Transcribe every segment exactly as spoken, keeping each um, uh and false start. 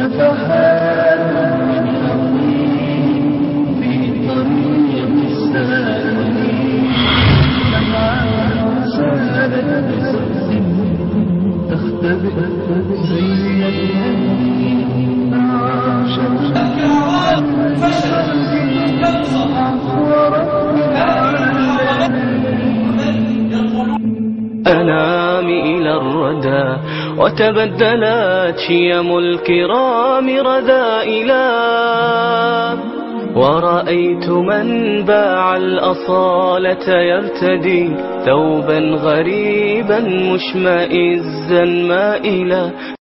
نفحات من يقين في طريق السالكين، لمعان سالت بصدق تختبئ زي اليمين، عاشت أنام إلى الردى وتبدلت شيم الكرام رذائلا، ورأيت من باع الأصالة يرتدي ثوبا غريبا مشمئزا مائلا.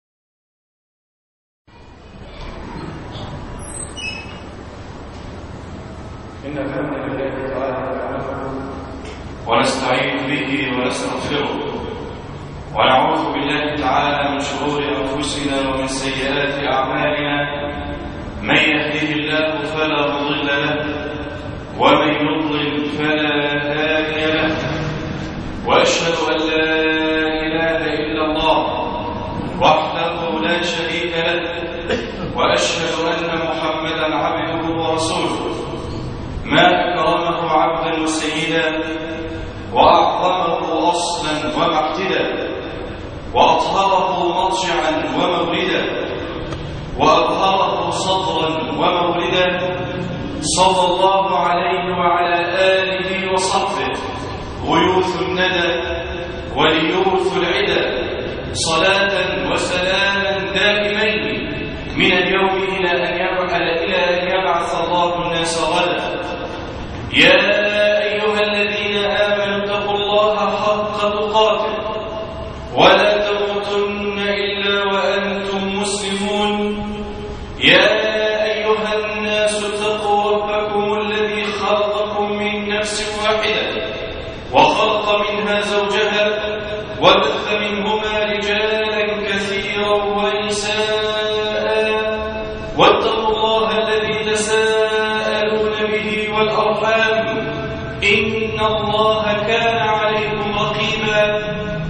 إن الحمد لله تعالى ونستعين به ونستغفره، ونعوذ بالله تعالى من شرور أنفسنا ومن سيئات أعمالنا. من يهده الله فلا مضل له، ومن يضلل فلا هادي له، وأشهد أن لا إله إلا الله وحده لا شريك له، وأشهد أن محمدا عبده ورسوله، ما أكرمه عبدا وسيدا، وأعظمه أصلا ومعتدا، وأطهره مضجعا ومولدا، وأظهره صدرا ومولدا، صلى الله عليه وعلى آله وصحبه غيوث الندى وليوث العدا، صلاة وسلاما دائمين من اليوم إلى أن يرحل إلى أن يبعث الله الناس غدا. يا أيها الذين آمنوا اتقوا الله حق تقاته ولا تموتن إلا وأنتم مسلمون. يا أيها الناس اتقوا ربكم الذي خلقكم من نفس واحدة وخلق منها زوجها وبث منهما رجالا كثيرا ونساء، واتقوا الله الذي تساءلون به والأرحام، إن الله كان عليكم رقيبا.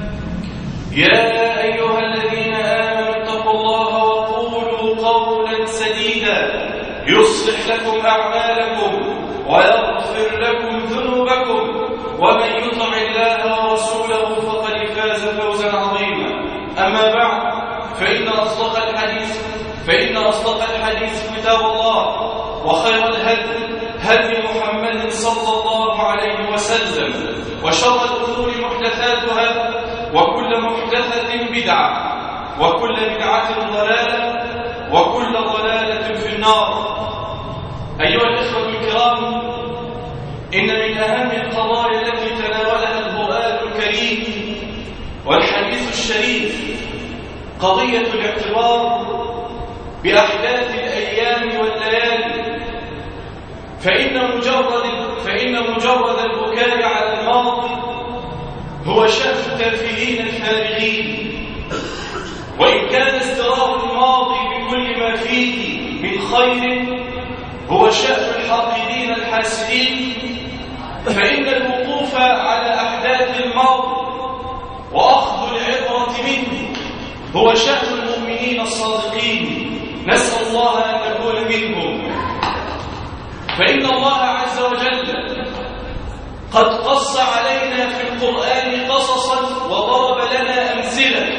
يا أيها الذين آمنوا اتقوا الله وقولوا قولا سديدا يصلح لكم أعمالكم ويغفر لكم ذنوبكم، ومن يطع الله ورسوله فقد فاز فوزا عظيما. أما بعد، فإن أصدق الحديث فإن أصدق الحديث كتاب الله، وخير الهدي هدي محمد صلى الله عليه وسلم، وشر الأمور محدثاتها، وكل محدثة بدعة، وكل بدعة ضلالة، وكل ضلالة في النار. أيها الإخوة الكرام، إن من أهم القضايا التي تناولها القرآن الكريم والحديث الشريف قضية الاعتبار بأحداث الأيام والليالي، فإن مجرد فإن مجرد البكاء على الماضي هو شأن التافهين الفارغين، وإن كان ازدراء الماضي بكل ما فيه من خير هو شأن الحاقدين الحاسدين، فإن الوقوف على أحداث الماضي وأخذ العبرة منه هو شأن المؤمنين الصادقين. نسأل الله أن نكون منهم. فإن الله عز وجل قد قص علينا في القرآن قصصا وضرب لنا أمثلة،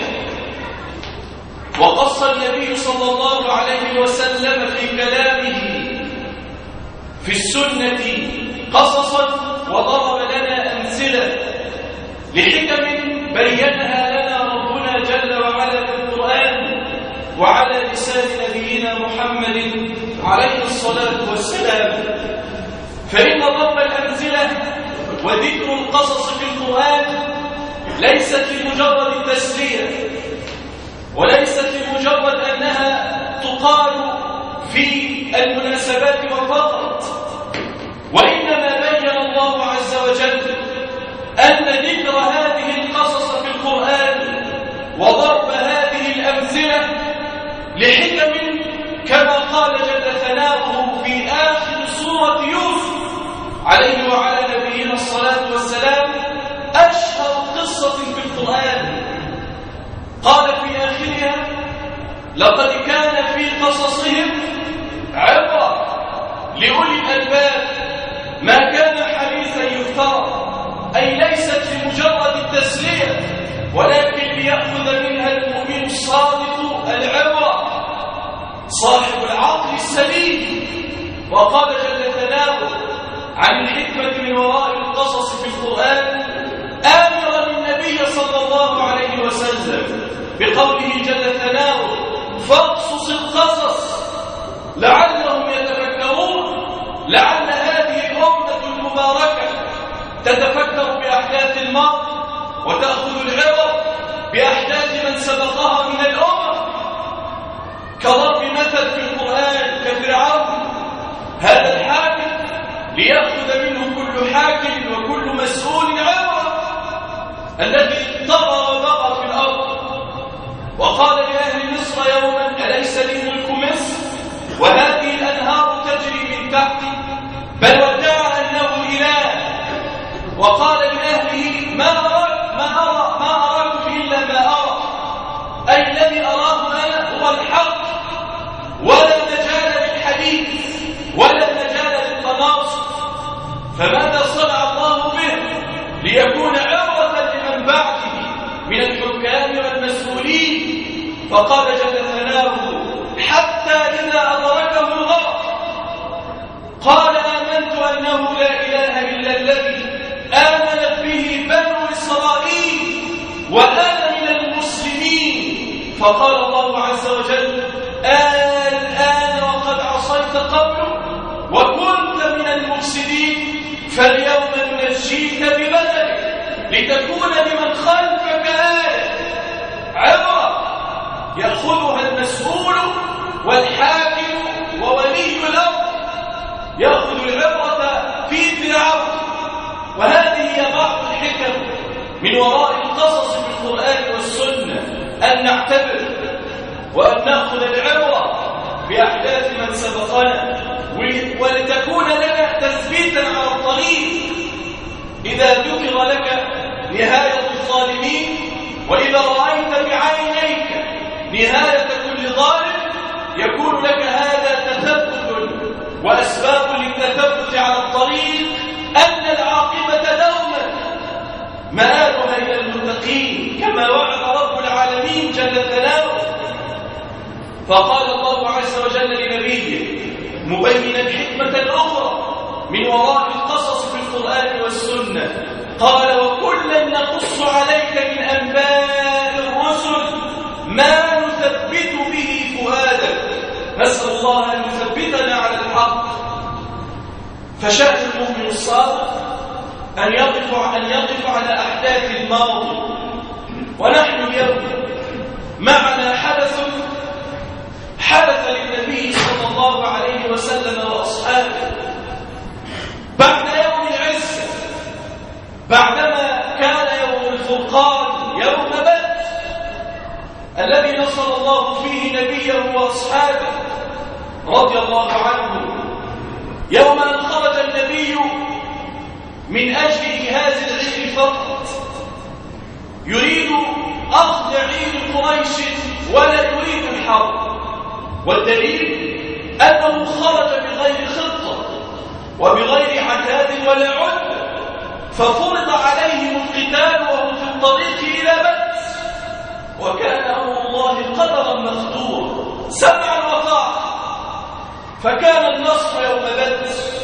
وقص النبي صلى الله عليه وسلم في كلامه في السنة قصصا وضرب لنا أمثلة لحكم بينها لنا ربنا جل وعلا في القرآن وعلى لسان نبينا محمد عليه الصلاة والسلام. فإن ضرب الأمثلة وذكر القصص في القرآن ليست لمجرد التسلية، وليست لمجرد أنها تقال في المناسبات فقط، وإنما بين الله عز وجل أن ذكر هذه القصص في القرآن وضرب هذه الأمثلة لحكم كما قال جل ثناؤه في آخر سورة يوسف عليه وعلى نبينا الصلاة والسلام أشهر قصة في القرآن. قال في آخرها لقد كان في قصصهم عبرة لأولي الألباب ما كان حديثا يفترى، أي ليست لمجرد التسلية ولكن ليأخذ منها المؤمن الصادق العبرة صاحب العقل السليم. وقال جل ثناؤه عن الحكمة من وراء القصص في القرآن آمرا النبي صلى الله عليه وسلم بقوله جل ثناؤه فاقصص القصص لعلهم يتفكرون، لعل هذه الأمة المباركة تتفكر بأحداث الماضي وتأخذ العبر بأحداث من سبقها من الأمم. كضرب مثل في القرآن كفرعون، هذا الحاكم ليأخذ منه كل حاكم وكل مسؤول عبرة الذي طغى وبغى في الأرض. وقال لأهل مصر يوما أليس لي ملك مصر وهذه الأنهار تجري من تحتي، بل وادعى أنه إله. وقال لأهله ما أراك ما أرى ما أراكم إلا ما أرى، أي الذي أراه أنا هو الحق، ولا مجال للحديث ولا مجال للتناصر. فماذا صنع الله به ليكون عبرة لمن بعده من الحكام والمسؤولين؟ فقال جل ثناؤه حتى إذا أدركه الغرق قال آمنت أنه لا إله إلا الذي آمنت به بنو إسرائيل وأنا من المسلمين. فقال الله عز وجل الآن وقد عصيت قبل وكنت من المفسدين فاليوم ننجيك ببدنك لتكون لمن خلفك آية، عبرة يأخذها المسؤول والحاكم وولي الأمر، يأخذ العبرة في فرعون. وهذه هي بعض الحكم من وراء القصص في القرآن والسنة، أن نعتبر وأن نأخذ العبرة بأحداث من سبقنا ولتكون لنا تثبيتا على الطريق. إذا ذكر لك نهاية الظالمين وإذا رأيت بعينيك نهاية كل ظالم يكون لك هذا تثبت وأسباب للتثبت على الطريق أن العاقبة دوما مآلها إلى المتقين كما وعد رب العالمين جل ثناؤه. فقال الله عز وجل لنبيه مبينا حكمة أخرى من وراء القصص في القرآن والسنة، قال وكلا نقص عليك من أنباء الرسل ما نثبت به فؤادك. نسأل الله أن يثبتنا على الحق. فشأن المؤمن الصادق أن يقف أن يقف على أحداث الماضي. ونحن اليوم معنا حدث حدث للنبي صلى الله عليه وسلم وأصحابه بعد يوم العزة، بعدما كان يوم الفرقان يوم بدر الذي نصر الله فيه نبيه وأصحابه رضي الله عنه، يوم أن خرج النبي من أجل جهاز العير فقط، يريد أخذ عير قريش ولا يريد الحرب. والدليل أنه خرج بغير خطة وبغير عتاد ولا عدة، ففرض عليهم القتال وهم في الطريق إلى بدر، وكان أمر الله قدرا مقدورا سمعا وطاعة. فكان النصر يوم بدر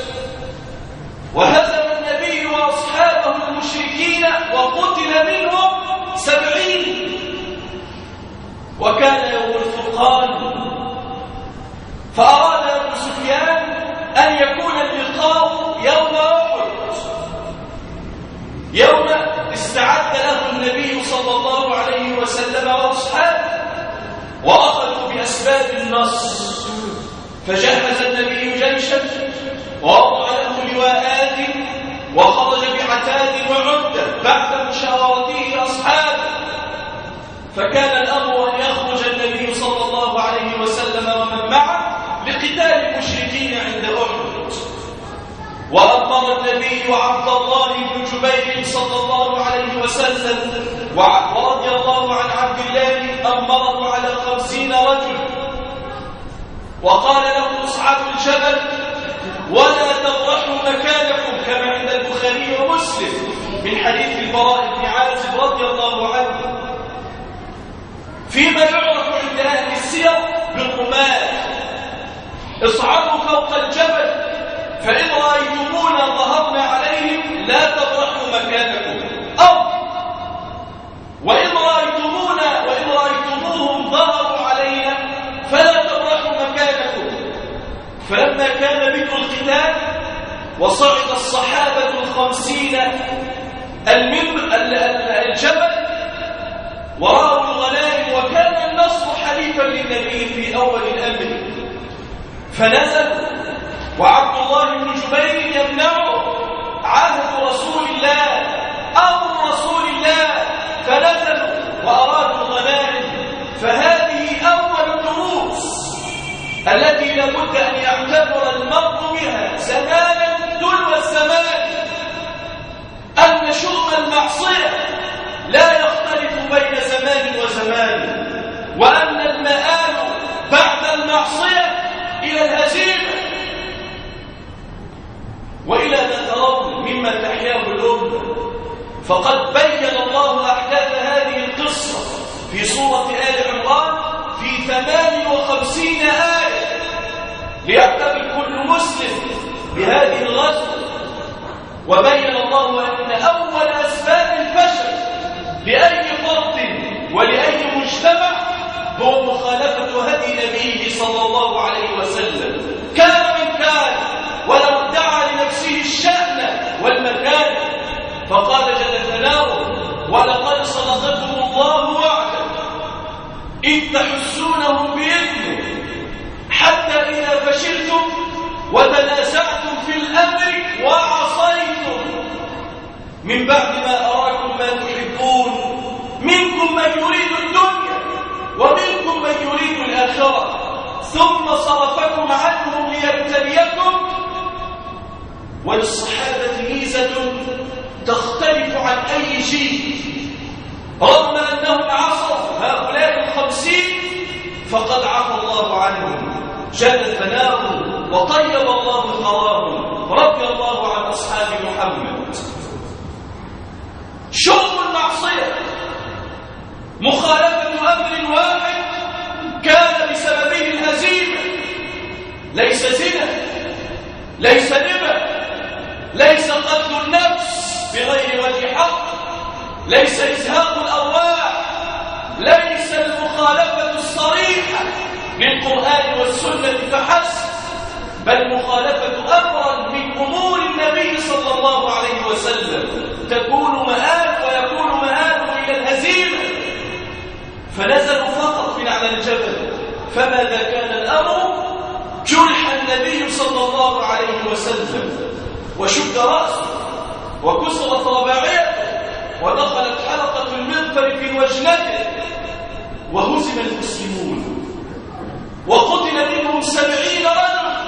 وهزم النبي وأصحابه المشركين وقتل منهم سبعين. وكان يوم الفرقان فأراد أبو سفيان أن يكون اللقاء يوم أحد، يوم استعد له النبي صلى الله عليه وسلم وأصحابه وأخذوا بأسباب النصر. فجهز النبي جيشا ووضع له لواءات وخرج بعتاد وعدة بعد مشاورته أصحابه. فكان الأمر أن يخرج النبي صلى الله عليه وسلم ومن معه لقتال المشركين عند أحد. وأمر النبي عبد الله بن جبير صلى الله عليه وسلم ورضي الله عن عبد الله أمره على خمسين رجل، وقال له أصحاب الجبل: ولا تبرحوا مكانكم، كما عند البخاري ومسلم من حديث البراء بن عازب رضي الله عنه، فيما يعرف عند أهل السير بالرماد: اصعدوا فوق الجبل فإن رأيتمونا ظهرنا عليهم لا تبرحوا مكانكم، أو وإن رأيتمونا وإن رأيتموهم ظهروا علينا فلا تبرحوا مكانكم. فلما كان بدء القتال وصعد الصحابة الخمسين الجبل ورأوا الغنائم، وكان النصر حليفا للنبي في أول الأمر، فنزلوا وعبد الله بن جبير يمنعه: عهد رسول الله، أمر رسول الله. فنزلوا وأرادوا الغنائم. فهذه أول الدروس التي لابد أن يعتبر المرء بها زمانا دلو الزمان، أن شؤم المعصية لا يختلف بين زمان وزمان، وأن المآل بعد المعصية إلى الهزيمة وإلى ما ترون مما تحياه الأمة. فقد بين الله أحداث هذه القصة في سورة آل عمران في ثمان وخمسين آية، ليعتبر كل مسلم بهذه الغزوة. وبين الله أن أول أسباب الفشل لأي فرد ولأي مجتمع هو مخالفة هدي نبيه صلى الله عليه وسلم، كان من كان، ولو ادعى لنفسه الشأن والمكان. فقال جل ثناؤه: ولقد صدقكم الله وعده إذ تحسونهم بإذنه حتى إذا فشلتم وتنازعتم في الأمر وعصيتم من بعد ما أراكم ما تحبون، منكم من يريد الدنيا ومنكم من يريد الآخرة، ثم صرفكم عنهم ليبتليكم. وللصحابة ميزة تختلف عن أي شيء، رغم أنهم عصوا هؤلاء الخمسين فقد عفى الله عنهم جل ثناؤه وطيب الله ثراهم، رضي الله عن أصحاب محمد. شؤم المعصية مخالفة أمر واحد كان بسببه الهزيمة، ليس زنا، ليس ربا، ليس قتل النفس بغير وجه حق، ليس إزهاق الأرواح، ليس المخالفة الصريحة للقرآن والسنة فحسب، بل مخالفة أمرا من أمور النبي صلى الله عليه وسلم تكون مآل ويكون مآل إلى الهزيمة. فنزلوا فقط من على الجبل، فماذا كان الأمر؟ جرح النبي صلى الله عليه وسلم وشد رأسه وكسرت رباعيته ودخلت حلقة المغفر في وجنته، وهزم المسلمون وقتل منهم سبعين رجل.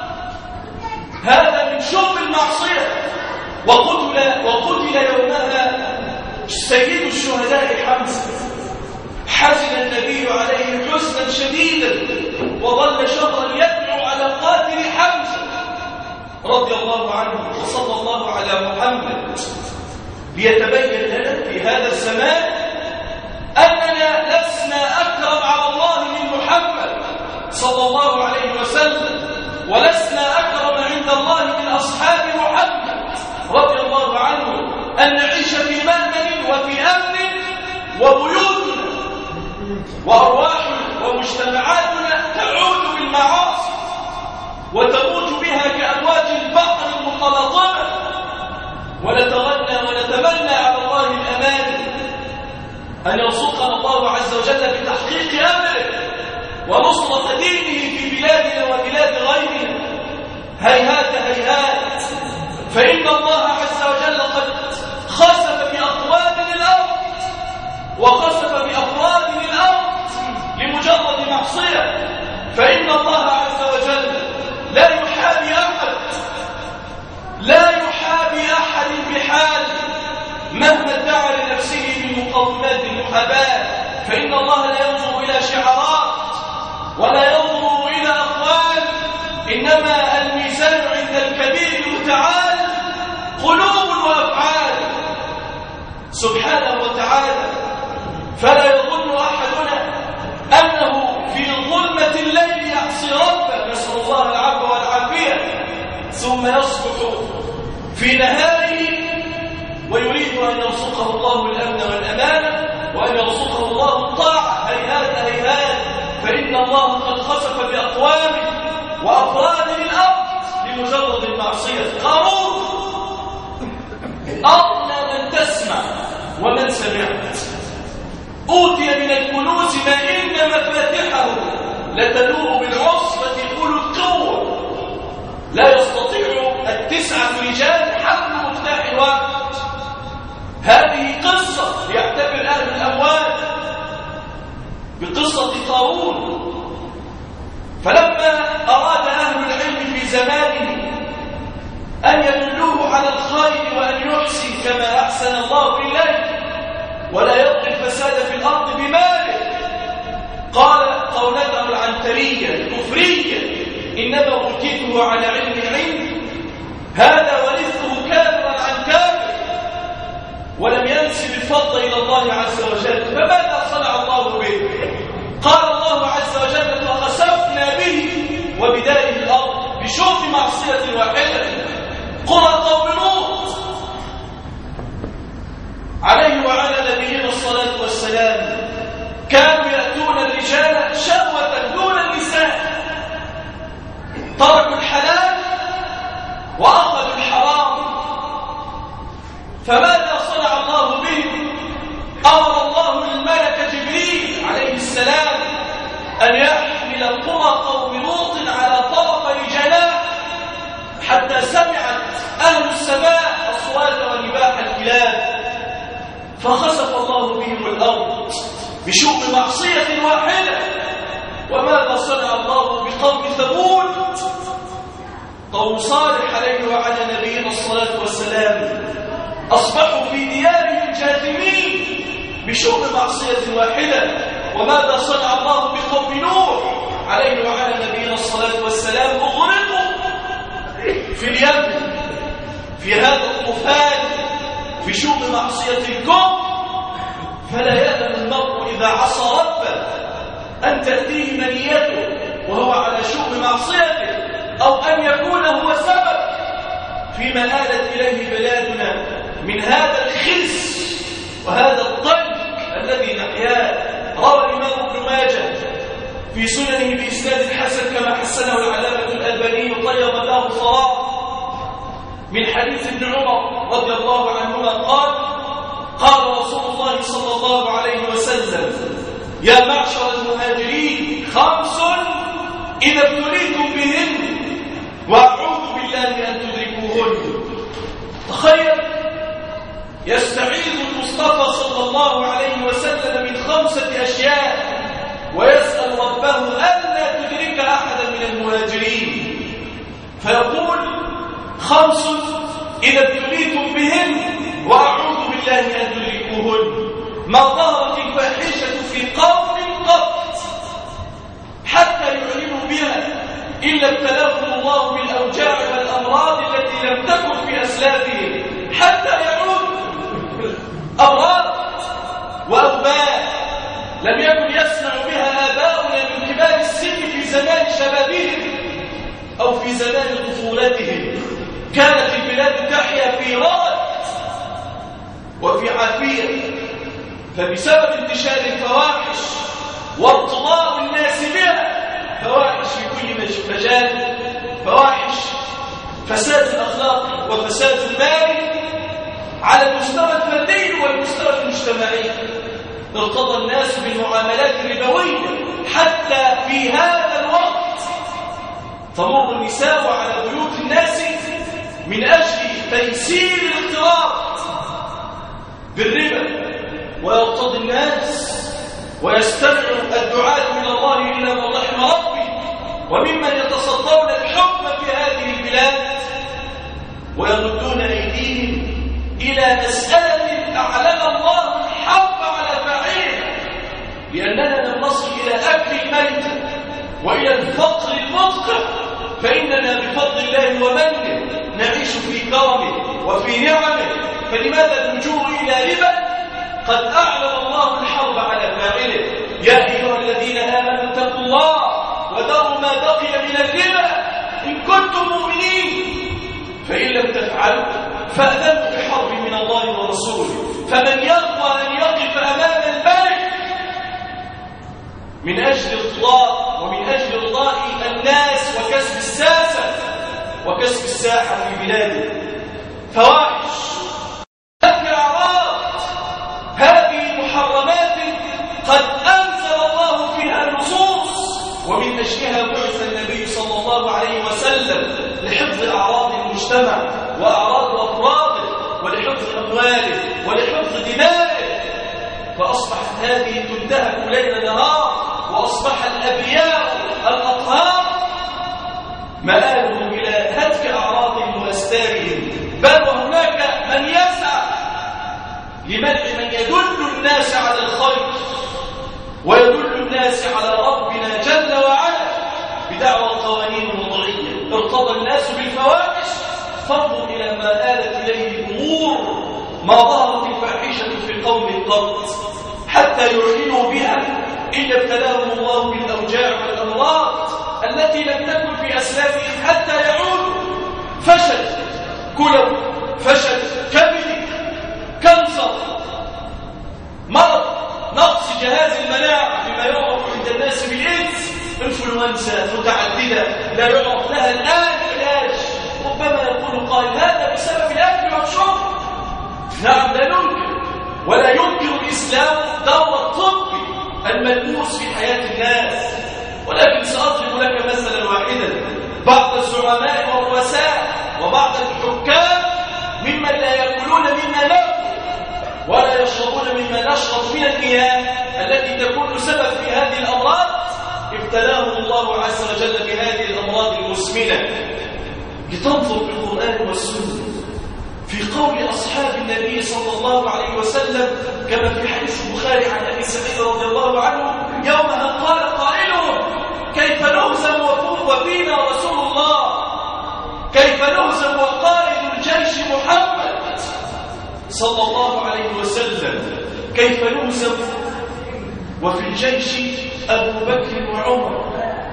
هذا من شؤم المعصية. وقتل وقتل يومها سيد الشهداء حمزة. حزن النبي عليه حزنا شديدا وظل شهرا يدعو على قاتل حمزة رضي الله عنه وصلى الله على محمد، ليتبين لنا في هذا الزمان أننا لسنا أكرم على الله من محمد صلى الله عليه وسلم، ولسنا أكرم عند الله من أصحاب محمد رضي الله عنه، أن نعيش في مأمن وفي أمن، وبيوتنا وأرواحنا ومجتمعاتنا تعود بالمعاصي وتموت بها كأمواج البحر المتلاطمة، ونتغنى ونتمنى على الله الأمان أن يرزقنا الله عز وجل بتحقيق أمره ونصرة دينه في بلادنا وبلاد غيرنا. هيهات هيهات، فإن الله عز وجل قد خسف بأقوام الأرض وخسف بأفراد الأرض لمجرد معصية، فإن الله عز وجل لا يحابي أحد، مقومات المحاباة، فإن الله لا ينظر إلى شعارات ولا ينظر إلى أقوال، إنما الميزان عند الكبير المتعال قلوب وأفعال سبحانه وتعالى. فلا يظن أحدنا أنه في ظلمة الليل يعصي ربه، نسأل الله العفو والعافية، ثم يصبح في نهاره ويريد أن يرزقه الله الأمن والأمانة وأن يرزقه الله الطاعة. هيهات هيهات، فإن الله قد خسف بأقوام وأفراد الأرض لمجرد المعصية. قارون أغنى من تسمع ومن سمعت، أوتي من الكنوز ما إن مفاتحه لتنوء بالعصبة أولو القوة، لا يستطيع التسعة رجال حمل مفتاح الوقت. هذه قصة يعتبر أهل الأموال بقصة قارون. فلما أراد أهل العلم في زمانه أن يدلوه على الخير وأن يحسن كما أحسن الله إليه ولا يبقي الفساد في الأرض بماله، قال قولته العنترية الكفرية: إنما أوتيته على علم عندي، هذا ورثه كافرا عن كافر، ولم ينسب الفضل إلى الله عز وجل. فماذا صنع الله به؟ قال الله عز وجل: فخسفنا به وبداره الأرض بشرط معصية واحدة. قرى قوم لوط عليه وعلى نبينا الصلاة والسلام كانوا يأتون الرجال شهوة دون النساء، تركوا الحلال وأخذوا الحرام. فماذا صنع الله بهم؟ أمر الله الملك جبريل عليه السلام أن يحمل قرى قوم لوط على طرفي جناح حتى سمعت أهل السماء أصوات ونباح الكلاب، فخسف الله بهم الأرض بشؤم معصية واحدة. وماذا صنع الله بقوم ثمود؟ قوم صالح عليه وعلى نبينا الصلاة والسلام أصبحوا في ديارهم جاثمين بشؤم معصية واحدة. وماذا صنع الله بقوم نوح عليه وعلى نبينا الصلاة والسلام؟ أغرقوا في اليم في هذا الطوفان في شؤم معصية الكفر. فلا يأمن المرء إذا عصى ربه أن تأتيه منيته وهو على شؤم معصيته، أو أن يكون هو سبب فيما آلت إليه بلادنا من هذا الخزي وهذا الضنك الذي نحياه. روى الإمام ابن ماجه في سننه بإسناد حسن كما حسنه العلامة الألباني طيب له صواب من حديث ابن عمر رضي الله عنهما قال: قال رسول الله صلى الله عليه وسلم: يا معشر المهاجرين خمس إذا ابتليتم بهن وأعوذ بالله أن تدركوهن. تخيل، يستعيذ المصطفى صلى الله عليه وسلم من خمسة أشياء ويسأل ربه ألا تدرك أحدا من المهاجرين، فيقول: خمس إذا ابتليتم بهن وأعوذ بالله أن تدركوهن. ما ظهرت الفاحشة في قوم قط حتى يعلنوا بها إلا ابتلاهم الله بالأوجاع والأمراض التي لم تكن في أسلافهم حتى يعودوا. أمراض وأوباء لم يكن يسمع بها آباؤنا من كبار السن في زمان شبابهم أو في زمان طفولتهم. كانت البلاد تحيا في رغد وفي عافية، فبسبب انتشار الفواحش وارتضاء الناس بها، فواحش في كل مجال، فواحش فساد الأخلاق وفساد المال على المستوى الفردي والمستوى المجتمعي. ارتضى الناس بالمعاملات الربوية حتى في هذا الوقت تمر النساء على بيوت الناس من أجل تيسير الاقتراض بالربا، ويرتضي الناس ويستمع الدعاة إلى الله إلا من رحم ربي وممن يتصدون الحكم في هذه البلاد ويردون أيديهم إلى مسألة أعلن الله الحرب لأننا لم نصل إلى أكل الميت وإلى الفقر المدقع، فإننا بفضل الله ومنه نعيش في كرمه وفي نعمه، فلماذا اللجوء إلى ربا قد أعلن الله الحرب على فاعله؟ يا أيها الذين آمنوا اتقوا الله وذروا ما بقي من الربا إن كنتم مؤمنين، فإن لم تفعلوا فأذنوا بحرب من الله ورسوله، فمن يرضى أن يقف أمام الملك من أجل إرضاء ومن أجل إرضاء الناس وكسب الساسة وكسب الساحة في بلاده فواحش أعراض، هذه محرمات قد أنزل الله فيها النصوص، ومن أجلها بعث النبي صلى الله عليه وسلم لحفظ أعراض المجتمع وأعراض أفراده ولحفظ أمواله ولحفظ دمائه، فأصبحت هذه تنتهك ليل نهار، وأصبح الأبياء الأطهار مآلهم إلى هتك أعراضهم وأستارهم، بل وهناك من يسعى لمنع من يدل الناس على الخير ويدل الناس على ربنا جل وعلا بدعوى القوانين الوضعية. ارتضى الناس بالفواحش فانظر إلى ما آلت إليه الأمور، ما ظهرت الفاحشة في قوم قط حتى يعلنوا بها إلا ابتلاهم الله بالأوجاع والأمراض التي لم تكن في أسلافهم حتى يعودوا. فشل كلى، فشل كبد، كنسر، مرض نقص جهاز المناعة فيما يعرف عند الناس بالإيدز، انفلونزا متعددة لا يعرف لها الآن علاج. ربما يقول قائل هذا بسبب الأكل والشرب. نعم لا ننكر، ولا ينكر الإسلام دور الطب الملموس في حياة الناس، ولكن سأضرب لك مثلا واحدا. بعض الزعماء والرؤساء وبعض الحكام ممن لا يأكلون مما نأكل ولا يشربون مما نشرب من المياه التي تكون سبب في هذه الأمراض، ابتلاهم الله عز وجل بهذه الأمراض المزمنة. لتنظر في القرآن والسنة في قول أصحاب النبي صلى الله عليه وسلم كما في حديث البخاري عن أبي سعيد رضي الله عنه يومها قال قائلهم كيف نهزم وفينا رسول الله، كيف نهزم وقائد الجيش محمد صلى الله عليه وسلم، كيف نهزم وفي الجيش أبو بكر وعمر،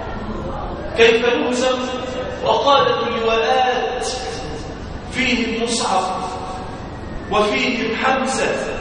كيف نهزم وقادة اللواءات فيهم مصعب وفيهم حمزة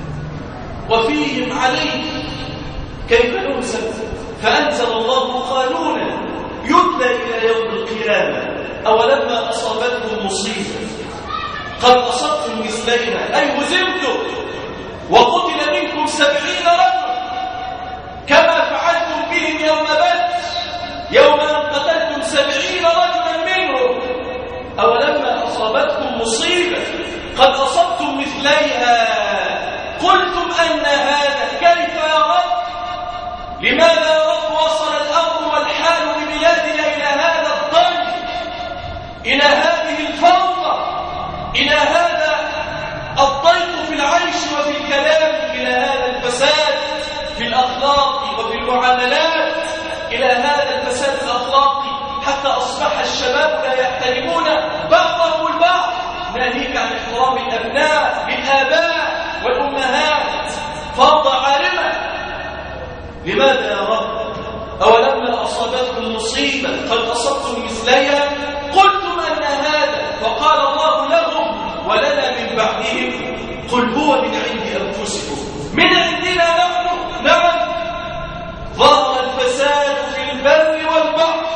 وفيهم علي، كيف نهزم؟ فأنزل الله قانونا يتلى إلى يوم القيامة أولما أصابتكم مصيبة قد أصبتم مثليها أي هزمتم وقتل منكم سبعين رجل كما فعلتم بهم يوم بدر يوم أن قتلتم سبعين رجلا منهم، أولما أصابتكم مصيبة قد أصبتم مثليها قلتم أن هذا، كيف يا رب؟ لماذا يا رب وصل الأمر والحال ببلادنا إلى هذا الضنك، إلى هذه الفوضى، إلى هذا الضيق في العيش وفي الكلام، إلى هذا الفساد في الأخلاق وفي المعاملات، إلى هذا الفساد الأخلاقي حتى أصبح الشباب لا يحترمون بعضهم البعض، ناهيك عن احترام الأبناء للآباء والأمهات، فوضى عارمة. لماذا يا رب؟ أولما أصابتكم مصيبة قد أصبتم مثليها قلتم أن هذا، فقال الله لهم ولنا من بعدهم قل هو من عند أنفسكم، من عندنا نحن. نعم ظهر الفساد في البر والبحر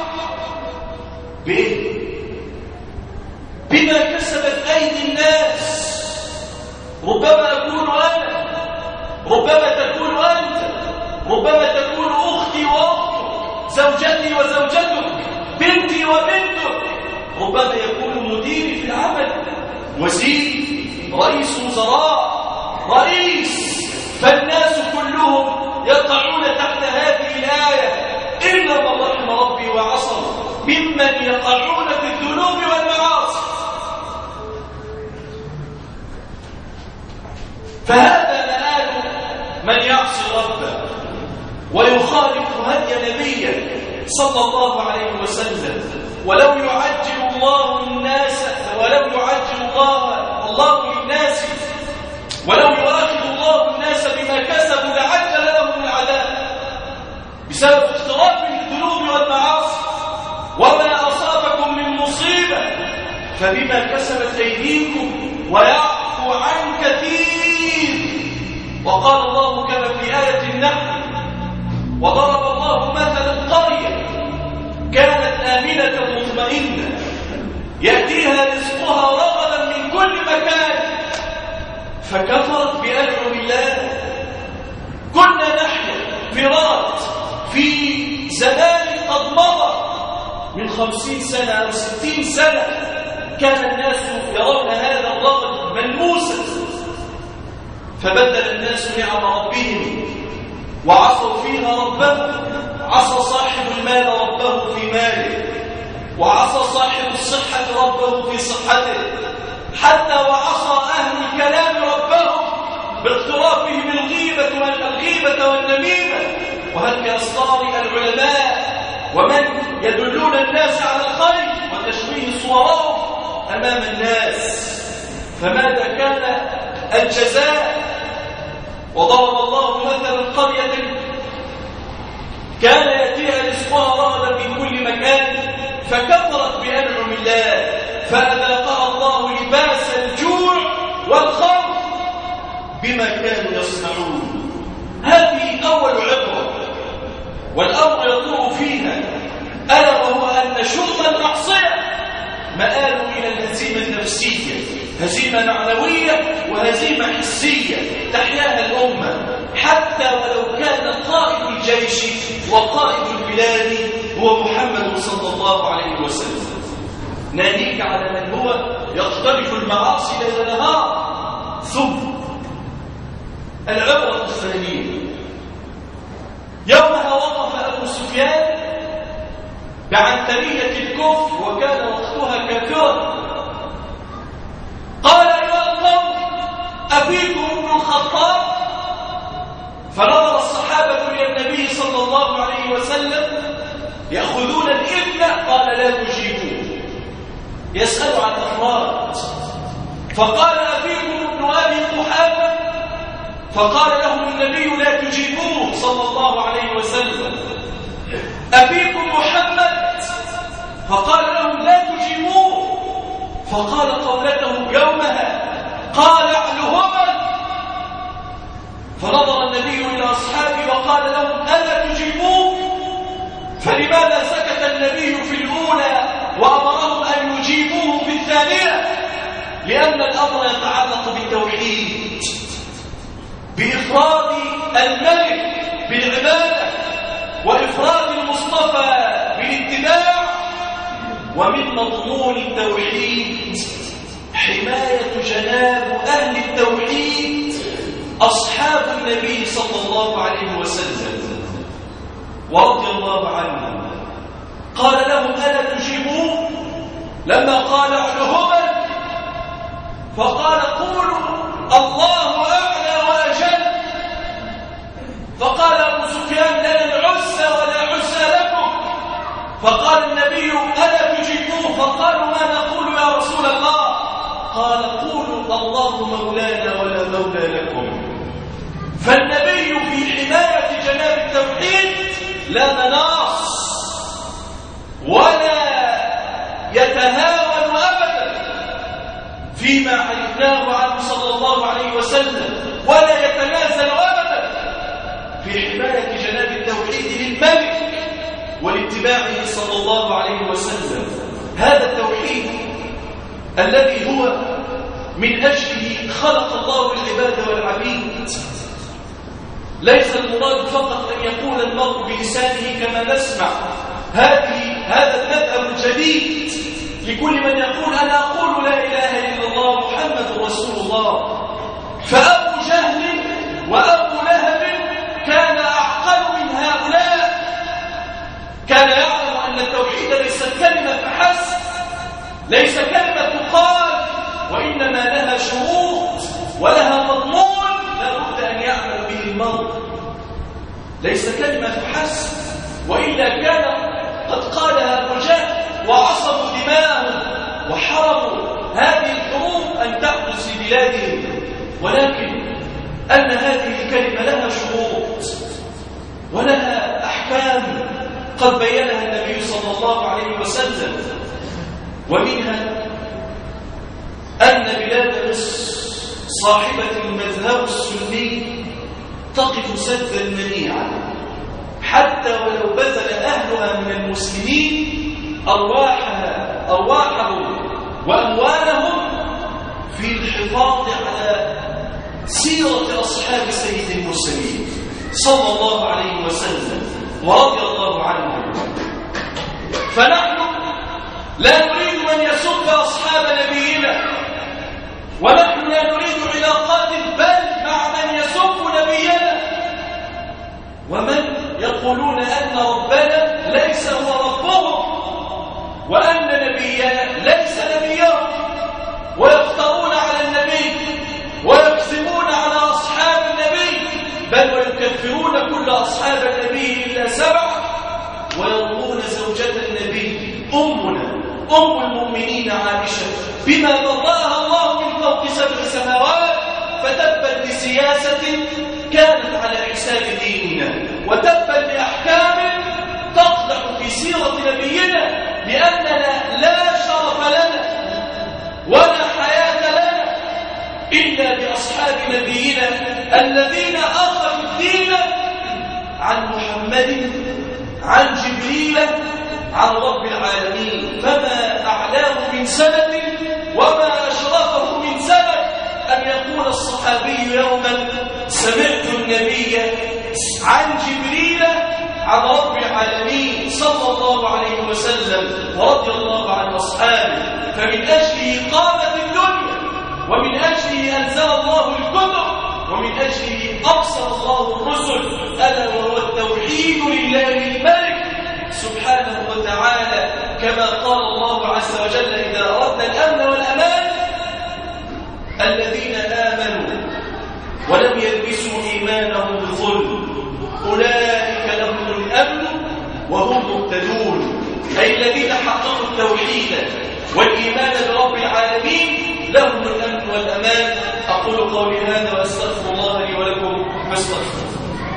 بإيه؟ بما كسبت أيدي الناس. ربما أكون أنا، ربما تكون أنت، ربما تكون أختي وأختك، زوجتي وزوجتك، بنتي وبنتك، ربما يكون مديري في العمل، وزيري، رئيس وزراء، رئيس، فالناس كلهم يقعون تحت هذه الآية إلا من رحم ربي وعصم ممن يقعون في الذنوب والمعاصي. فهذا مآل من يعصي ربه، ويخالف هدي نبيه صلى الله عليه وسلم. ولو يعجل الله الناس ولو يعجل الله الله للناس ولو يؤاخذ الله الناس بما كسبوا لعجل لهم العذاب بسبب اقتراب الذنوب والمعاصي. وما أصابكم من مصيبة فبما كسبت أيديكم ويعفو عن كثير. وقال الله كما في آية النحل: وضرب الله مثلا قرية كانت آمنة مطمئنة يأتيها رزقها رغدا من كل مكان فكفرت بأنعم الله. كنا نحن فرات في زمان قد مضى من خمسين سنة أو ستين سنة، كان الناس يرون هذا الرغد ملموسا، فبدل الناس نعم ربهم وعصوا فيها ربهم. عصى صاحب المال ربه في ماله، وعصى صاحب الصحة ربه في صحته، حتى وعصى أهل الكلام ربهم باقترافهم الغيبة والغيبة والنميمة. وهل كأسطار العلماء ومن يدلون الناس على الخير وتشويه صورهم أمام الناس. فماذا كان الجزاء؟ وضرب الله مثلا قرية كان يأتيها رزقها رغدا من كل مكان فكفرت بأنعم الله فأذاقها الله لباس الجوع والخوف بما كانوا يصنعون. هذه أول عبرة، والأمر يطور فيها، ألا وهو أن شؤم المعصية مآل إلى الهزيمة النفسية، هزيمة معنوية وهزيمة حسية تحياها الأمة، حتى ولو كان قائد الجيش وقائد البلاد هو محمد صلى الله عليه وسلم. ناهيك على من هو يقترف المعاصي ليل نهار. ثم العبرة الثانية، يومها وقف أبو سفيان بعنترية الكفر وكان وقتها كافرا، قال: أيها القوم، أفيكم ابن الخطاب؟ فنظر الصحابة إلى النبي صلى الله عليه وسلم يأخذون الإبن، قال: لا تجيبوه. يسأل عن أفراد، فقال: أفيكم ابن أبي قحافة؟ فقال لهم النبي: لا تجيبوه صلى الله عليه وسلم. أفيكم محمد؟ فقال لهم: لا تجيبوه. فقال قولته يومها، قال: اعلهما. فنظر النبي إلى أصحابه وقال لهم: ألا تجيبوه؟ فلماذا سكت النبي في الأولى وأمرهم أن يجيبوه في الثانية؟ لأن الأمر يتعلق بالتوحيد، بإفراد الملك بالعبادة، وإفراد المصطفى بالاتباع. ومن مضمون التوحيد حماية جناب أهل التوحيد أصحاب النبي صلى الله عليه وسلم ورضي الله عنهم. قال لهم: ألا تجيبوه؟ لما قال: اعلهما. فقال: قولوا الله أعلى وأجل. فقال أبو سفيان: لنا العزى ولا عزى لكم. فقال النبي: ألا تجيبوه؟ فقالوا: ما نقول يا رسول الله؟ قال: قولوا الله مولانا ولا مولى لكم. فالنبي في حماية جناب التوحيد لا مناص ولا يتهاون أبدا فيما علمناه عنه صلى الله عليه وسلم، ولا يتنازل أبدا في حماية جناب التوحيد للملك ولاتباعه صلى الله عليه وسلم. هذا التوحيد الذي هو من أجله خلق الله العباد والعبيد. ليس المراد فقط أن يقول المرء بلسانه كما نسمع هذه هذا المذهب الجديد لكل من يقول: أنا أقول لا إله إلا الله محمد رسول الله. فأبو جهل وأبو لهب كان أعقل من هؤلاء، كان يعلم أن التوحيد ليس كلمة فحسب، ليس كلمة تقال، وإنما لها شروط ولها مضمون لا بد أن يعمل به المرء. ليس كلمة فحسب، وإلا كان قد قالها أبو جهل وعصبوا دماءهم وحرموا هذه الحروب أن تحدث في بلادهم. ولكن أن هذه الكلمة لها شروط ولها أحكام قد بينها النبي صلى الله عليه وسلم، ومنها أن بلاد مصر صاحبة المذهب السني تقف سدا منيعا حتى ولو بذل أهلها من المسلمين أرواحها أرواحهم وأموالهم في الحفاظ على سيرة أصحاب سيد المرسلين صلى الله عليه وسلم ورضي الله عنهم. فنحن لا نريد من يسب أصحاب نبينا، ونحن لا نريد علاقات بل مع من يسب نبينا ومن يقولون أن ربنا ليس هو ربهم وأن نبينا ليس نبيهم، ويفترون على النبي ويكذبون على أصحاب النبي، بل ويكفرون كل أصحاب النبي إلا سبعة، ويرمون زوجة النبي أمنا أم المؤمنين عائشة بما برأها الله من فوق سبع سماوات، فتبت لسياسة كانت على حساب ديننا، وتبت لأحكام تقدح في سيرة نبينا، لأننا لا شرف لنا ولا حياة لنا إلا بأصحاب نبينا الذين أخذوا الدين عن محمد عن جبريل عن رب العالمين. فما أعلاه من سنة وما أشرفه من سنة أن يقول الصحابي يوما سمعت النبي عن جبريل عن رب العالمين صلى الله عليه وسلم ورضي الله عن أصحابه. فمن أجله قامت الدنيا، ومن أجله أنزل الله الكتب، ومن أجله أرسل الله الرسل، ألا وهو التوحيد لله الملك سبحانه وتعالى، كما قال الله عز وجل إذا أردنا الأمن والأمان الذين آمنوا ولم يلبسوا إيمانهم بظلم أولئك لهم الأمن وهم مهتدون، أي الذين حققوا التوحيد والإيمان برب العالمين لهم الأمن والأمان. أقول قولي هذا وأستغفر الله لي ولكم فاستغفروه.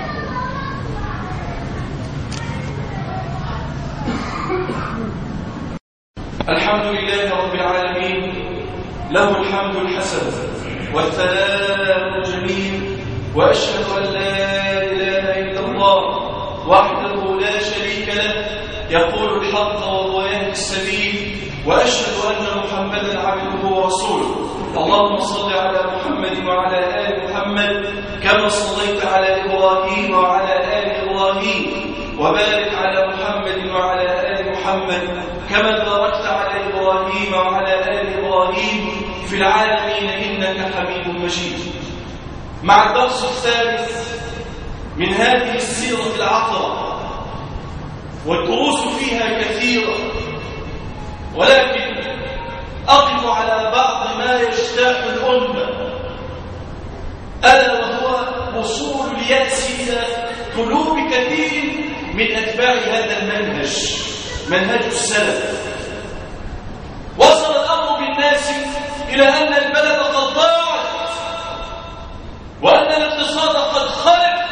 الحمد لله رب العالمين، له الحمد الحسن والثناء الجميل، وأشهد أن لا إله إلا الله وحده لا شريك له يقول الحق وهو يهدي السبيل، وأشهد أن محمدا عبده ورسوله. اللهم صل على محمد وعلى آل محمد كما صليت على إبراهيم وعلى آل إبراهيم، وبارك على محمد وعلى آل محمد كما باركت على إبراهيم وعلى آل إبراهيم في العالمين إنك حميد مجيد. مع الدرس الثالث من هذه السيرة العطرة، والدروس فيها كثيرة، ولكن أقف على بعض ما يجتاح الأمة، ألا وهو وصول اليأس إلى قلوب كثير من أتباع هذا المنهج، منهج السلف. وصل الأمر بالناس إلى أن البلد قد ضاعت، وأن الاقتصاد قد خلق،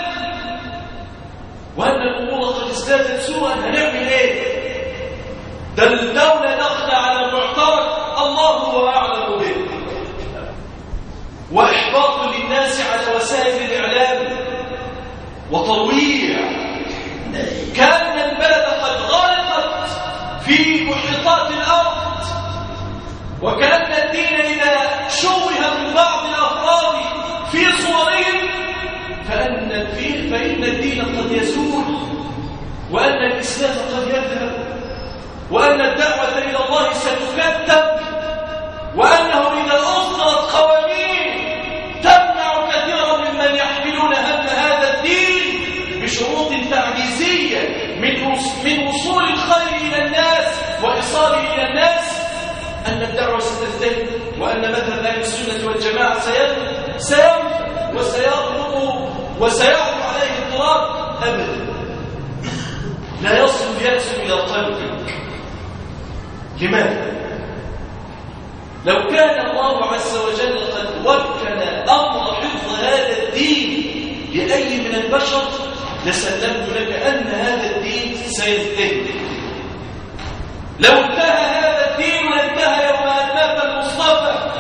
وأن الأمور قد ازدادت سوءا. هنعمل إيه؟ ده الدولة داخلة على معترك الله هو أعلم به، وإحباط للناس على وسائل الإعلام وترويع، كأن البلد قد غرقت في محيطات الأرض، وكأن الدين إذا شوه من بعض الأفراد في صورهم فأن فيه فإن الدين قد يزول، وأن الإسلام قد يذهب، وأن الدعوة إلى الله ستكتب، وأنه إذا أصدرت قوانين تمنع كثيرا ممن يحملون هم هذا الدين بشروط تعجيزية من وصول الخير إلى الناس وإيصاله إلى الناس، أن الدعوة ستزدهر، وأن مذهب أهل السنة والجماعة سينفع وسيغلق وسيعرض عليه التراب. أبدا، لا يصل اليأس إلى قلبك. لماذا؟ لو كان الله عز وجل قد وكل أمر حفظ هذا الدين لأي من البشر لسلمت لك أن هذا الدين سينتهي. لو انتهى هذا الدين لانتهى يوم أن مات المصطفى،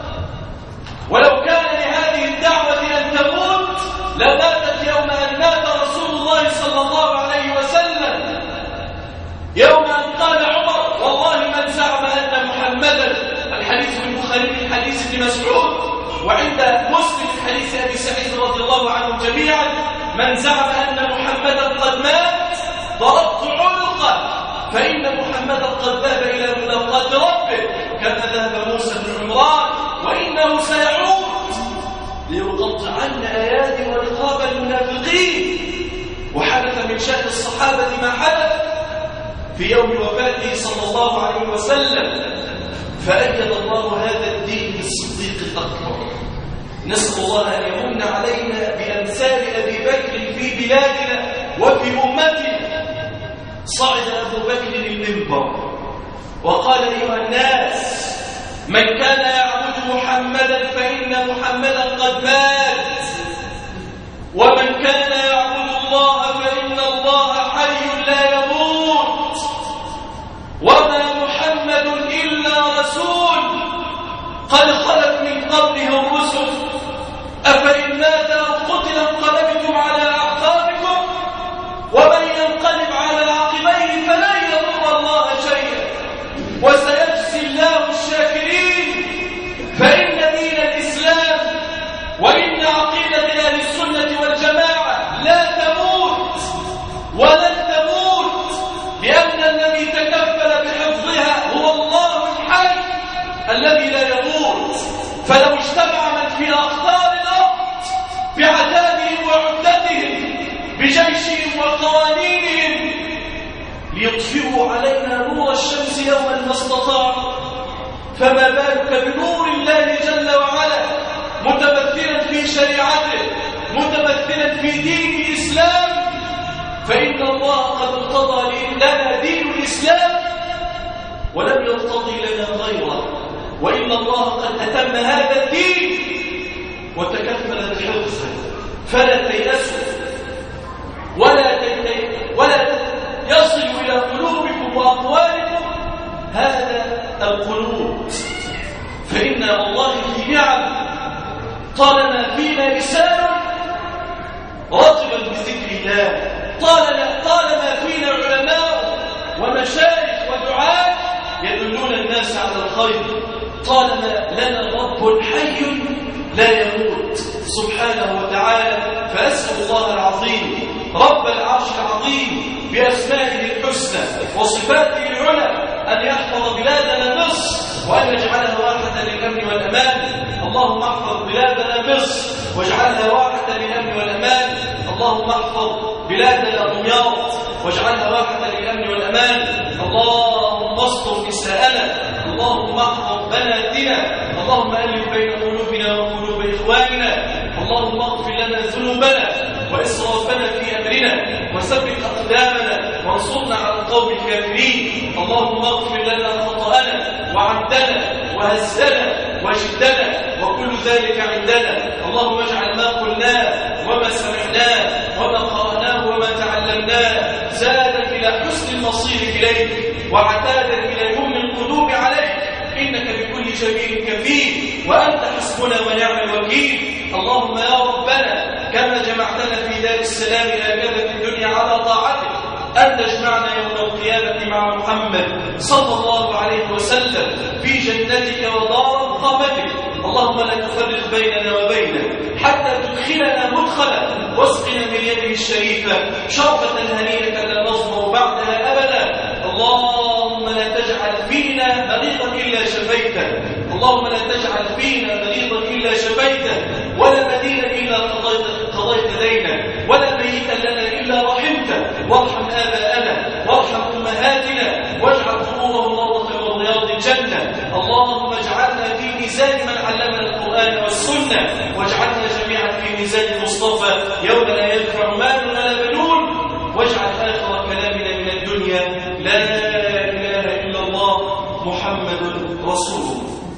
ولو كان لهذه الدعوة أن تموت لماتت يوم أن مات رسول الله صلى الله عليه وسلم، يوم أن قال عمر: والله من زعم أن محمدا، الحديث في البخاري من حديث ابن مسعود، وعند مسلم في حديث أبي سعيد رضي الله عنهم جميعا: من زعم أن محمدا قد مات ضربت عنقه، فإن محمدا قد ذهب إلى ملاقاة ربه كما ذهب موسى بن عمران، وإنه سيعود ليقطعن أيادي ورقاب المنافقين. وحدث من شأن الصحابة ما حدث في يوم وفاته صلى الله عليه وسلم، فأيد الله هذا الدين بالصديق الأكبر. نسأل الله أن يمن علينا بأمثال أبي بكر في بلادنا وفي أمتنا. صعد أبو بكر المنبر وقال: أيها الناس، من كان يعبد محمدا فإن محمدا قد مات، ومن كان يعبد الله فإن الله حي لا يموت، وما محمد إلا رسول قد خلت من قبله الرسل، أفإن مات أو قتل انقلبتم على أعقابكم، ومن ينقلب على عقبيه فلن يضر الله شيئا، وسيجزي الله الشاكرين. فإن دين الإسلام وإن عقيدة أهل السنة والجماعة لا تموت ولن تموت، لأن الذي تكفل بحفظها هو الله الحي الذي لا يموت. فلو اجتمع من في أقطار الأرض بعتادهم وعدتهم بجيشهم وقوانينهم ليطفئوا علينا نور الشمس يوما ما استطاعوا، فما بالك بنور الله جل وعلا متمثلا في شريعته، متمثلا في دين الإسلام. فإن الله قد ارتضى لنا دين الإسلام ولم يرتضي لنا غيره، وإن الله قد أتم هذا الدين وتكفل بحفظه. فلا تيأسوا ولا ولا يصل إلى قلوبكم وأقوالكم هذا القنوط، فإن والله في نعم. طالما فينا لسان رطبا بذكر الله، طالما فينا علماء ومشايخ ودعاة يدلون الناس على الخير، طالما لنا رب حي لا يموت سبحانه وتعالى. فأسأل الله العظيم رب العرش العظيم بأسمائه الحسنى وصفاته العلى أن يحفظ بلادنا مصر وأن يجعلها واحة للأمن والأمان. اللهم احفظ بلادنا مصر واجعلها واحة للأمن والأمان. اللهم احفظ بلادنا دمياط واجعلها واحة للأمن والأمان. اللهم استر نساءنا، اللهم احفظ بناتنا، اللهم ألف بين قلوبنا وقلوب إخواننا. اللهم اغفر لنا ذنوبنا وإسرافنا في أمرنا وثبت أقدامنا وانصرنا على القوم الكافرين. اللهم اغفر لنا خطأنا وعمدنا وهزنا وجدنا وكل ذلك عندنا. اللهم اجعل ما قلناه وما سمعناه وما قرأناه وما تعلمناه زادا إلى حسن المصير إليك وعتادا إلى يوم القدوم عليك، إنك بكل جميل كفيل وأنت حسبنا ونعم الوكيل. اللهم يا ربنا كما جمعتنا في دار السلام هكذا في الدنيا على طاعتك، أن تجمعنا يوم القيامة مع محمد صلى الله عليه وسلم في جنتك ودار مقامتك. اللهم لا تفرق بيننا وبينه حتى تدخلنا مدخلا واسقنا من يده الشريفة شربة هنيئة لا نظمأ بعدها أبدا. اللهم لا تجعل فينا مريضا إلا شفيته، اللهم لا تجعل فينا مريضا إلا شفيته، ولا مدينا إلا قضيت, قضيت دينا، ولا ميتا لنا إلا رحمته. وارحم آباءنا وارحم أمهاتنا واجعل قبورهم روضة من رياض الجنة. اللهم اجعلنا في ميزان من علمنا القرآن والسنة، واجعلنا جميعا في ميزان المصطفى يوم لا ينفع مال ولا بنون محمد رسول الله.